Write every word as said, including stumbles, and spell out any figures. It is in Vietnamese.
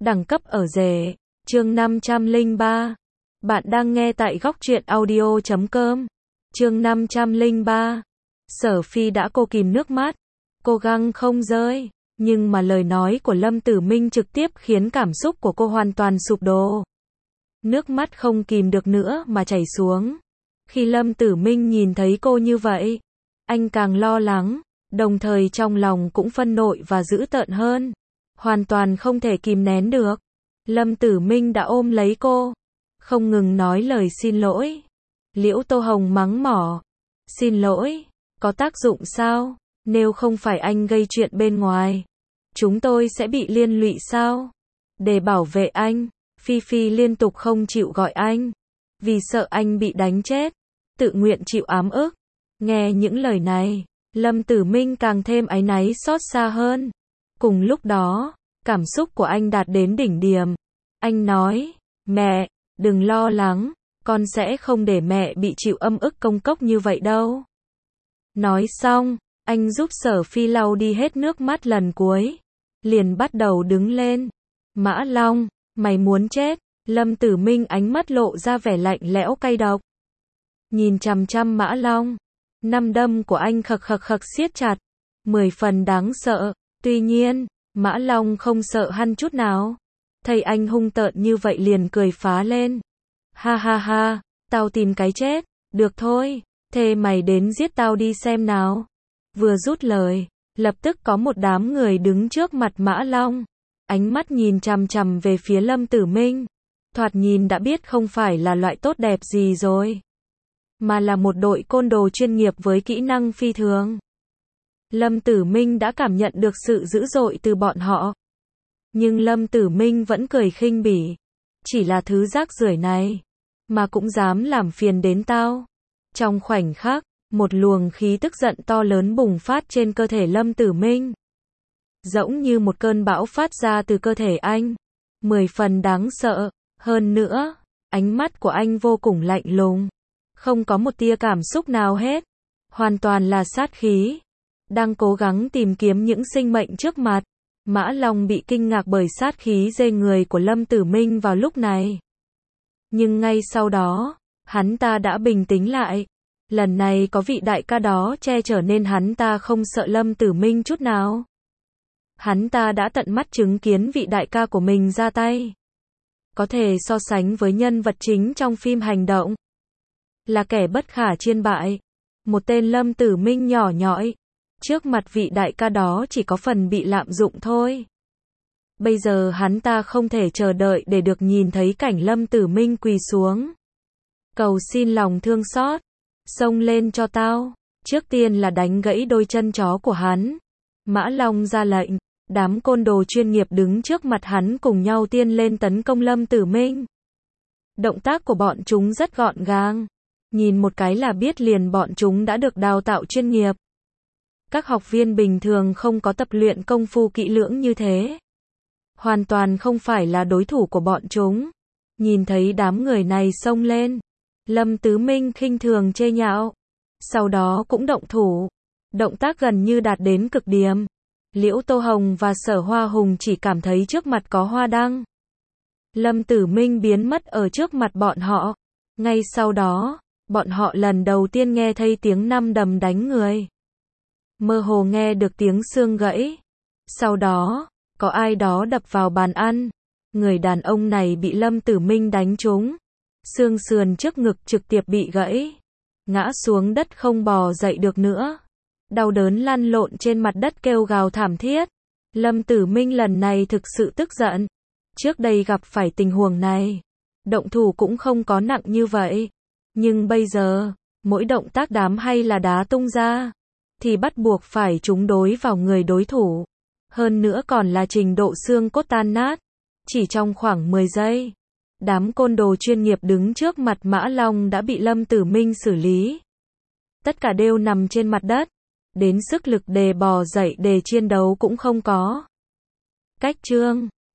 Đẳng cấp ở rể. Chương năm trăm lẻ ba. Bạn đang nghe tại góc truyện audio chấm com. Chương năm trăm lẻ ba. Sở Phi đã cố kìm nước mắt, cố gắng không rơi, nhưng mà lời nói của Lâm Tử Minh trực tiếp khiến cảm xúc của cô hoàn toàn sụp đổ. Nước mắt không kìm được nữa mà chảy xuống. Khi Lâm Tử Minh nhìn thấy cô như vậy, anh càng lo lắng, đồng thời trong lòng cũng phân nội và dữ tợn hơn. Hoàn toàn không thể kìm nén được. Lâm Tử Minh đã ôm lấy cô, không ngừng nói lời xin lỗi. Liễu Tô Hồng mắng mỏ. Xin lỗi, có tác dụng sao? Nếu không phải anh gây chuyện bên ngoài, chúng tôi sẽ bị liên lụy sao? Để bảo vệ anh, Phi Phi liên tục không chịu gọi anh, vì sợ anh bị đánh chết, tự nguyện chịu ám ức. Nghe những lời này, Lâm Tử Minh càng thêm áy náy xót xa hơn. Cùng lúc đó, cảm xúc của anh đạt đến đỉnh điểm. Anh nói, mẹ, đừng lo lắng, con sẽ không để mẹ bị chịu âm ức công cốc như vậy đâu. Nói xong, anh giúp Sở Phi lau đi hết nước mắt lần cuối, liền bắt đầu đứng lên. Mã Long, mày muốn chết? Lâm Tử Minh ánh mắt lộ ra vẻ lạnh lẽo cay độc. Nhìn chằm chằm Mã Long, năm đâm của anh khậc khậc khậc siết chặt, mười phần đáng sợ. Tuy nhiên, Mã Long không sợ hắn chút nào. Thấy anh hung tợn như vậy liền cười phá lên. Ha ha ha, tao tìm cái chết, được thôi, thế mày đến giết tao đi xem nào. Vừa rút lời, lập tức có một đám người đứng trước mặt Mã Long. Ánh mắt nhìn chằm chằm về phía Lâm Tử Minh. Thoạt nhìn đã biết không phải là loại tốt đẹp gì rồi, mà là một đội côn đồ chuyên nghiệp với kỹ năng phi thường. Lâm Tử Minh đã cảm nhận được sự dữ dội từ bọn họ. Nhưng Lâm Tử Minh vẫn cười khinh bỉ. Chỉ là thứ rác rưởi này, mà cũng dám làm phiền đến tao. Trong khoảnh khắc, một luồng khí tức giận to lớn bùng phát trên cơ thể Lâm Tử Minh. Giống như một cơn bão phát ra từ cơ thể anh. Mười phần đáng sợ. Hơn nữa, ánh mắt của anh vô cùng lạnh lùng. Không có một tia cảm xúc nào hết. Hoàn toàn là sát khí. Đang cố gắng tìm kiếm những sinh mệnh trước mặt. Mã Long bị kinh ngạc bởi sát khí dê người của Lâm Tử Minh vào lúc này. Nhưng ngay sau đó, hắn ta đã bình tĩnh lại. Lần này có vị đại ca đó che chở nên hắn ta không sợ Lâm Tử Minh chút nào. Hắn ta đã tận mắt chứng kiến vị đại ca của mình ra tay. Có thể so sánh với nhân vật chính trong phim hành động. Là kẻ bất khả chiên bại. Một tên Lâm Tử Minh nhỏ nhoi. Trước mặt vị đại ca đó chỉ có phần bị lạm dụng thôi. Bây giờ hắn ta không thể chờ đợi để được nhìn thấy cảnh Lâm Tử Minh quỳ xuống. Cầu xin lòng thương xót. Xông lên cho tao. Trước tiên là đánh gãy đôi chân chó của hắn. Mã Long ra lệnh. Đám côn đồ chuyên nghiệp đứng trước mặt hắn cùng nhau tiên lên tấn công Lâm Tử Minh. Động tác của bọn chúng rất gọn gàng. Nhìn một cái là biết liền bọn chúng đã được đào tạo chuyên nghiệp. Các học viên bình thường không có tập luyện công phu kỹ lưỡng như thế. Hoàn toàn không phải là đối thủ của bọn chúng. Nhìn thấy đám người này xông lên, Lâm Tử Minh khinh thường chê nhạo. Sau đó cũng động thủ. Động tác gần như đạt đến cực điểm. Liễu Tô Hồng và Sở Hoa Hùng chỉ cảm thấy trước mặt có hoa đăng. Lâm Tử Minh biến mất ở trước mặt bọn họ. Ngay sau đó, bọn họ lần đầu tiên nghe thấy tiếng năm đấm đánh người. Mơ hồ nghe được tiếng xương gãy. Sau đó, có ai đó đập vào bàn ăn. Người đàn ông này bị Lâm Tử Minh đánh trúng. Xương sườn trước ngực trực tiếp bị gãy. Ngã xuống đất không bò dậy được nữa. Đau đớn lăn lộn trên mặt đất kêu gào thảm thiết. Lâm Tử Minh lần này thực sự tức giận. Trước đây gặp phải tình huống này, động thủ cũng không có nặng như vậy. Nhưng bây giờ, mỗi động tác đám hay là đá tung ra, thì bắt buộc phải trúng đối vào người đối thủ. Hơn nữa còn là trình độ xương cốt tan nát. Chỉ trong khoảng mười giây, đám côn đồ chuyên nghiệp đứng trước mặt Mã Long đã bị Lâm Tử Minh xử lý. Tất cả đều nằm trên mặt đất. Đến sức lực để bò dậy để chiến đấu cũng không có. Cách chương